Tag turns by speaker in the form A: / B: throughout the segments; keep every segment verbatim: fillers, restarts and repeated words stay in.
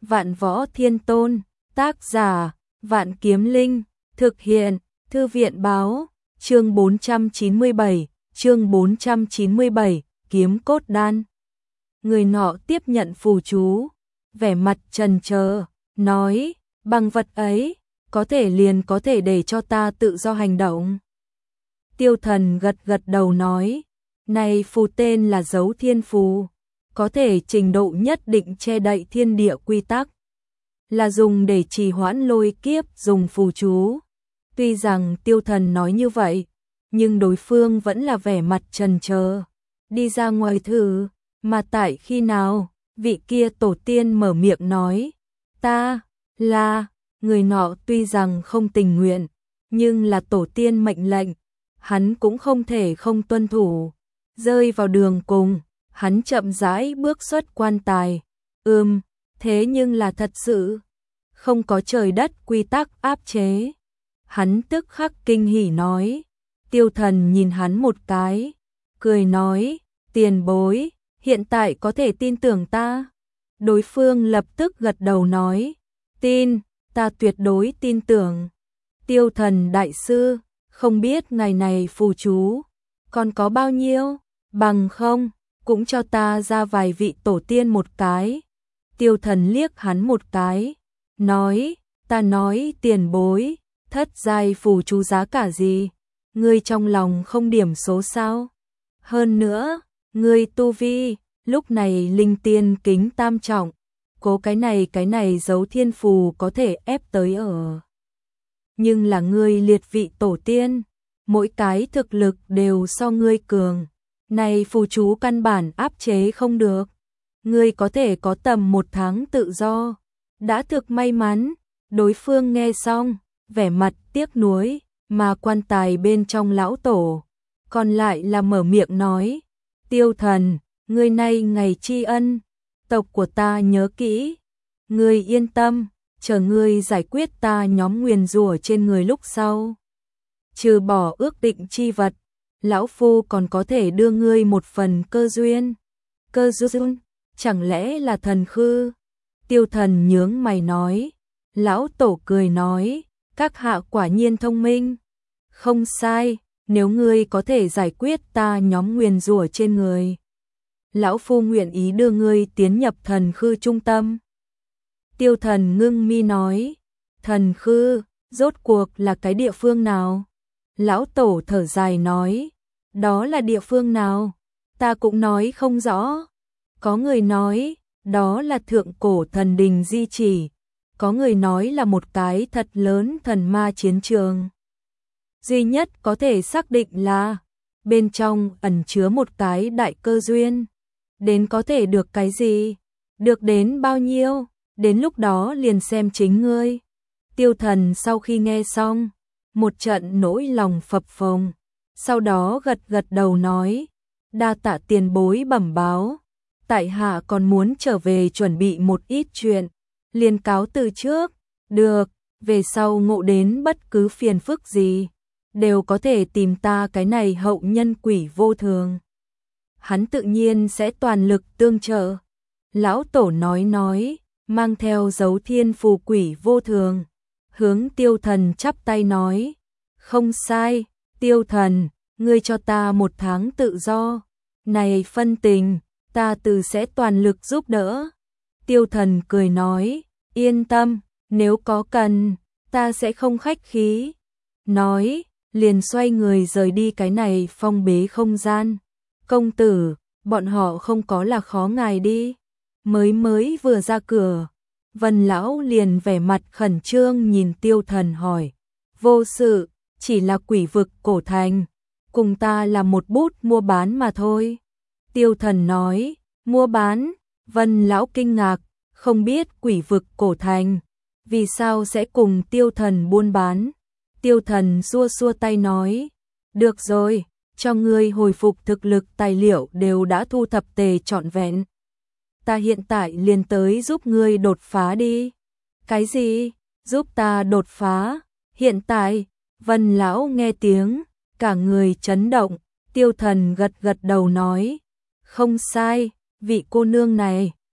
A: Vạn Võ Thiên Tôn, tác giả, Vạn Kiếm Linh, thực hiện, Thư viện báo, chương bốn trăm chín mươi bảy, chương bốn trăm chín mươi bảy, kiếm cốt đan. Người nọ tiếp nhận phù chú, vẻ mặt trần trờ, nói, bằng vật ấy, có thể liền có thể để cho ta tự do hành động. Tiêu Thần gật gật đầu nói, này phù tên là dấu thiên phù, có thể trình độ nhất định che đậy thiên địa quy tắc, là dùng để trì hoãn lôi kiếp dùng phù chú. Tuy rằng Tiêu Thần nói như vậy, nhưng đối phương vẫn là vẻ mặt trần trờ, đi ra ngoài thử, mà tại khi nào, vị kia tổ tiên mở miệng nói, ta, là, người nọ tuy rằng không tình nguyện, nhưng là tổ tiên mệnh lệnh, hắn cũng không thể không tuân thủ, rơi vào đường cùng, hắn chậm rãi bước xuất quan tài, ừm, thế nhưng là thật sự, không có trời đất quy tắc áp chế. Hắn tức khắc kinh hỉ nói, Tiêu Thần nhìn hắn một cái, cười nói, tiền bối, hiện tại có thể tin tưởng ta. Đối phương lập tức gật đầu nói, tin, ta tuyệt đối tin tưởng. Tiêu Thần đại sư, không biết ngày này phù chú, còn có bao nhiêu, bằng không, cũng cho ta ra vài vị tổ tiên một cái. Tiêu Thần liếc hắn một cái, nói, ta nói tiền bối, thất giai phù chú giá cả gì, ngươi trong lòng không điểm số sao? Hơn nữa, ngươi tu vi, lúc này linh tiên kính tam trọng, cố cái này cái này dấu thiên phù có thể ép tới ở. Nhưng là ngươi liệt vị tổ tiên, mỗi cái thực lực đều so ngươi cường, này phù chú căn bản áp chế không được. Ngươi có thể có tầm một tháng tự do, đã thực may mắn. Đối phương nghe xong, vẻ mặt tiếc nuối, mà quan tài bên trong lão tổ, còn lại là mở miệng nói, Tiêu Thần, ngươi nay ngày tri ân, tộc của ta nhớ kỹ, ngươi yên tâm, chờ ngươi giải quyết ta nhóm nguyền rủa trên người lúc sau. Trừ bỏ ước định chi vật, lão phu còn có thể đưa ngươi một phần cơ duyên. Cơ duyên, chẳng lẽ là thần khư? Tiêu Thần nhướng mày nói, lão tổ cười nói, các hạ quả nhiên thông minh. Không sai, nếu ngươi có thể giải quyết ta nhóm nguyền rủa trên người, lão phu nguyện ý đưa ngươi tiến nhập thần khư trung tâm. Tiêu Thần ngưng mi nói, thần khư, rốt cuộc là cái địa phương nào? Lão tổ thở dài nói, đó là địa phương nào? Ta cũng nói không rõ. Có người nói, đó là thượng cổ thần đình di chỉ, có người nói là một cái thật lớn thần ma chiến trường. Duy nhất có thể xác định là, bên trong ẩn chứa một cái đại cơ duyên. Đến có thể được cái gì? Được đến bao nhiêu? Đến lúc đó liền xem chính ngươi. Tiêu Thần sau khi nghe xong, một trận nỗi lòng phập phồng, sau đó gật gật đầu nói, đa tạ tiền bối bẩm báo, tại hạ còn muốn trở về chuẩn bị một ít chuyện, liền cáo từ trước. Được, về sau ngộ đến bất cứ phiền phức gì, đều có thể tìm ta cái này hậu nhân quỷ vô thường. Hắn tự nhiên sẽ toàn lực tương trợ. Lão tổ nói nói, mang theo dấu thiên phù quỷ vô thường, hướng Tiêu Thần chắp tay nói, không sai, Tiêu Thần, ngươi cho ta một tháng tự do, này phân tình, ta từ sẽ toàn lực giúp đỡ. Tiêu Thần cười nói, yên tâm, nếu có cần, ta sẽ không khách khí. Nói, liền xoay người rời đi cái này phong bế không gian. Công tử, bọn họ không có là khó ngài đi. Mới mới vừa ra cửa, Vân lão liền vẻ mặt khẩn trương nhìn Tiêu Thần hỏi, vô sự, chỉ là quỷ vực cổ thành, cùng ta là một bút mua bán mà thôi. Tiêu Thần nói, mua bán? Vân lão kinh ngạc, không biết quỷ vực cổ thành, vì sao sẽ cùng Tiêu Thần buôn bán. Tiêu Thần xua xua tay nói, được rồi, cho ngươi hồi phục thực lực tài liệu đều đã thu thập tề trọn vẹn. Ta hiện tại liền tới giúp ngươi đột phá đi. Cái gì? Giúp ta đột phá? Hiện tại? Vân lão nghe tiếng, cả người chấn động. Tiêu Thần gật gật đầu nói, không sai, vị cô nương này,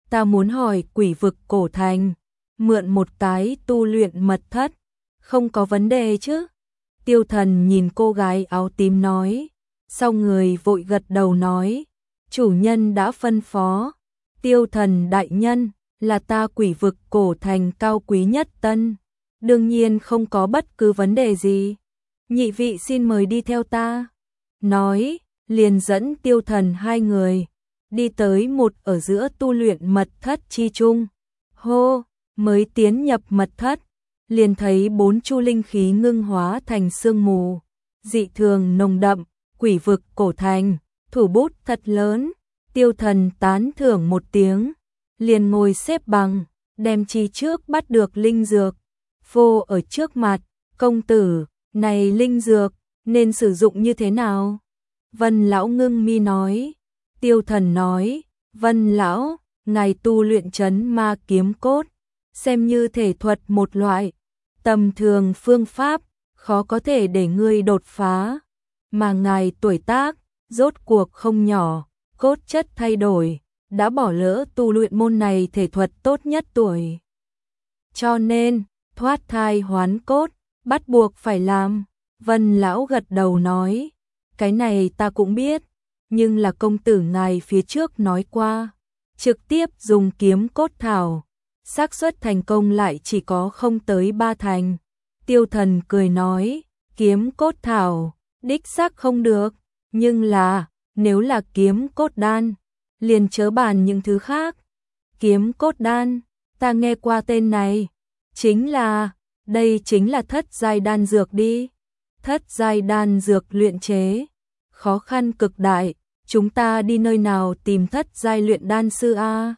A: ta muốn hỏi quỷ vực cổ thành, mượn một cái tu luyện mật thất, không có vấn đề chứ? Tiêu Thần nhìn cô gái áo tím nói, sau người vội gật đầu nói, chủ nhân đã phân phó, Tiêu Thần đại nhân, là ta quỷ vực cổ thành cao quý nhất tân, đương nhiên không có bất cứ vấn đề gì. Nhị vị xin mời đi theo ta. Nói, liền dẫn Tiêu Thần hai người, đi tới một ở giữa tu luyện mật thất chi chung. Hô, mới tiến nhập mật thất, liền thấy bốn chu linh khí ngưng hóa thành sương mù, dị thường nồng đậm, quỷ vực cổ thành, thủ bút thật lớn. Tiêu Thần tán thưởng một tiếng, liền ngồi xếp bằng, đem chi trước bắt được linh dược, phô ở trước mặt, công tử, này linh dược, nên sử dụng như thế nào? Vân lão ngưng mi nói. Tiêu Thần nói, Vân lão, ngài tu luyện trấn ma kiếm cốt, xem như thể thuật một loại, tầm thường phương pháp, khó có thể để ngươi đột phá, mà ngài tuổi tác, rốt cuộc không nhỏ, cốt chất thay đổi, đã bỏ lỡ tu luyện môn này thể thuật tốt nhất tuổi. Cho nên, thoát thai hoán cốt, bắt buộc phải làm. Vân lão gật đầu nói, cái này ta cũng biết, nhưng là công tử ngài phía trước nói qua, trực tiếp dùng kiếm cốt thảo, xác suất thành công lại chỉ có không tới ba thành. Tiêu Thần cười nói, kiếm cốt thảo, đích xác không được, nhưng là, nếu là kiếm cốt đan, liền chớ bàn những thứ khác. Kiếm cốt đan, ta nghe qua tên này, chính là, đây chính là thất giai đan dược đi. Thất giai đan dược luyện chế, khó khăn cực đại, chúng ta đi nơi nào tìm thất giai luyện đan sư a?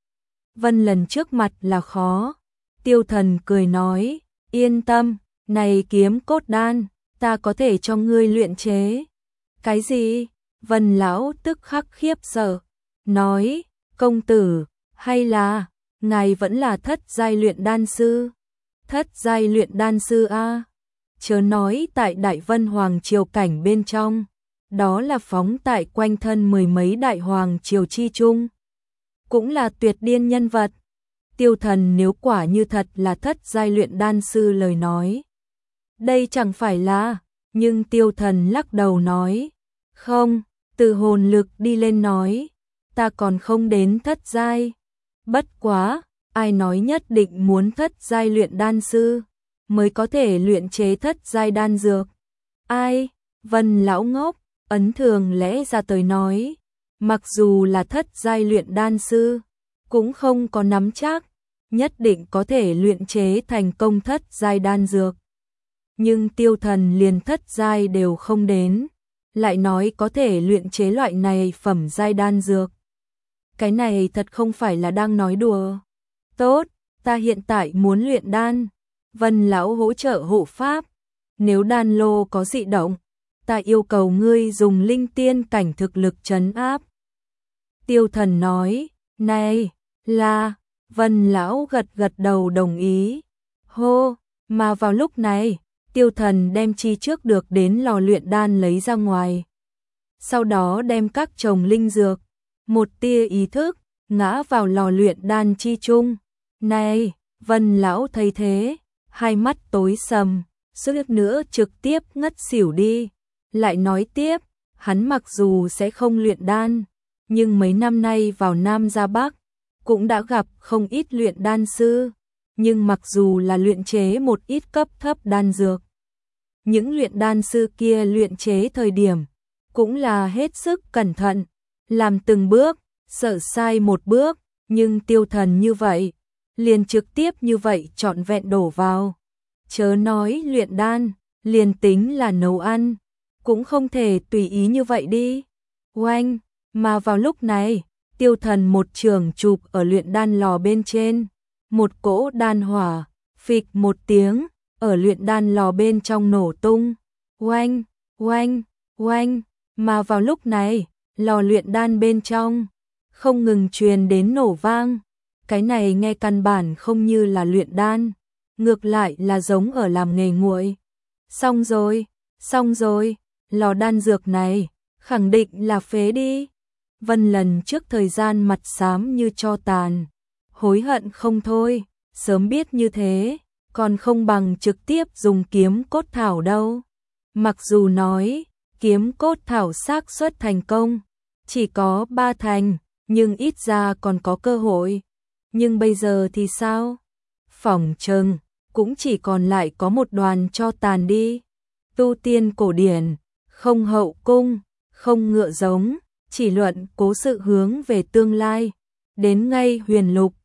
A: Vân lần trước mặt là khó. Tiêu Thần cười nói, yên tâm, này kiếm cốt đan, ta có thể cho ngươi luyện chế. Cái gì? Vân lão tức khắc khiếp sợ, nói, công tử, hay là, ngài vẫn là thất giai luyện đan sư? Thất giai luyện đan sư a? Chớ nói tại Đại Vân Hoàng triều cảnh bên trong, đó là phóng tại quanh thân mười mấy đại hoàng triều chi chung, cũng là tuyệt điên nhân vật. Tiêu Thần nếu quả như thật là thất giai luyện đan sư lời nói, đây chẳng phải là, nhưng Tiêu Thần lắc đầu nói, không, từ hồn lực đi lên nói, ta còn không đến thất giai. Bất quá, ai nói nhất định muốn thất giai luyện đan sư mới có thể luyện chế thất giai đan dược? Ai? Vân lão ngốc, ấn thường lẽ ra tới nói, mặc dù là thất giai luyện đan sư, cũng không có nắm chắc, nhất định có thể luyện chế thành công thất giai đan dược. Nhưng Tiêu Thần liền thất giai đều không đến, lại nói có thể luyện chế loại này phẩm giai đan dược. Cái này thật không phải là đang nói đùa. Tốt, ta hiện tại muốn luyện đan. Vân lão hỗ trợ hộ pháp. Nếu đan lô có dị động, ta yêu cầu ngươi dùng linh tiên cảnh thực lực trấn áp. Tiêu Thần nói, này, là, Vân lão gật gật đầu đồng ý. Hô, mà vào lúc này, Tiêu Thần đem chi trước được đến lò luyện đan lấy ra ngoài. Sau đó đem các chồng linh dược, một tia ý thức, ngã vào lò luyện đan chi chung. Này, Vân lão thấy thế, hai mắt tối sầm, suýt nữa trực tiếp ngất xỉu đi. Lại nói tiếp, hắn mặc dù sẽ không luyện đan, nhưng mấy năm nay vào Nam ra Bắc, cũng đã gặp không ít luyện đan sư, nhưng mặc dù là luyện chế một ít cấp thấp đan dược, những luyện đan sư kia luyện chế thời điểm, cũng là hết sức cẩn thận, làm từng bước, sợ sai một bước, nhưng Tiêu Thần như vậy, liền trực tiếp như vậy trọn vẹn đổ vào. Chớ nói luyện đan, liền tính là nấu ăn, cũng không thể tùy ý như vậy đi. Oanh, mà vào lúc này, Tiêu Thần một trường chụp ở luyện đan lò bên trên, một cỗ đan hỏa, phịch một tiếng, ở luyện đan lò bên trong nổ tung. Oanh, oanh, oanh, mà vào lúc này, lò luyện đan bên trong, không ngừng truyền đến nổ vang. Cái này nghe căn bản không như là luyện đan, ngược lại là giống ở làm nghề nguội. Xong rồi, xong rồi, lò đan dược này, khẳng định là phế đi. Vân lần trước thời gian mặt xám như tro tàn, hối hận không thôi, sớm biết như thế, còn không bằng trực tiếp dùng kiếm cốt thảo đâu. Mặc dù nói, kiếm cốt thảo xác suất thành công chỉ có ba thành, nhưng ít ra còn có cơ hội. Nhưng bây giờ thì sao? Phỏng chừng cũng chỉ còn lại có một đoàn cho tàn đi. Tu tiên cổ điển, không hậu cung, không ngựa giống, chỉ luận cố sự hướng về tương lai. Đến ngay huyền lục,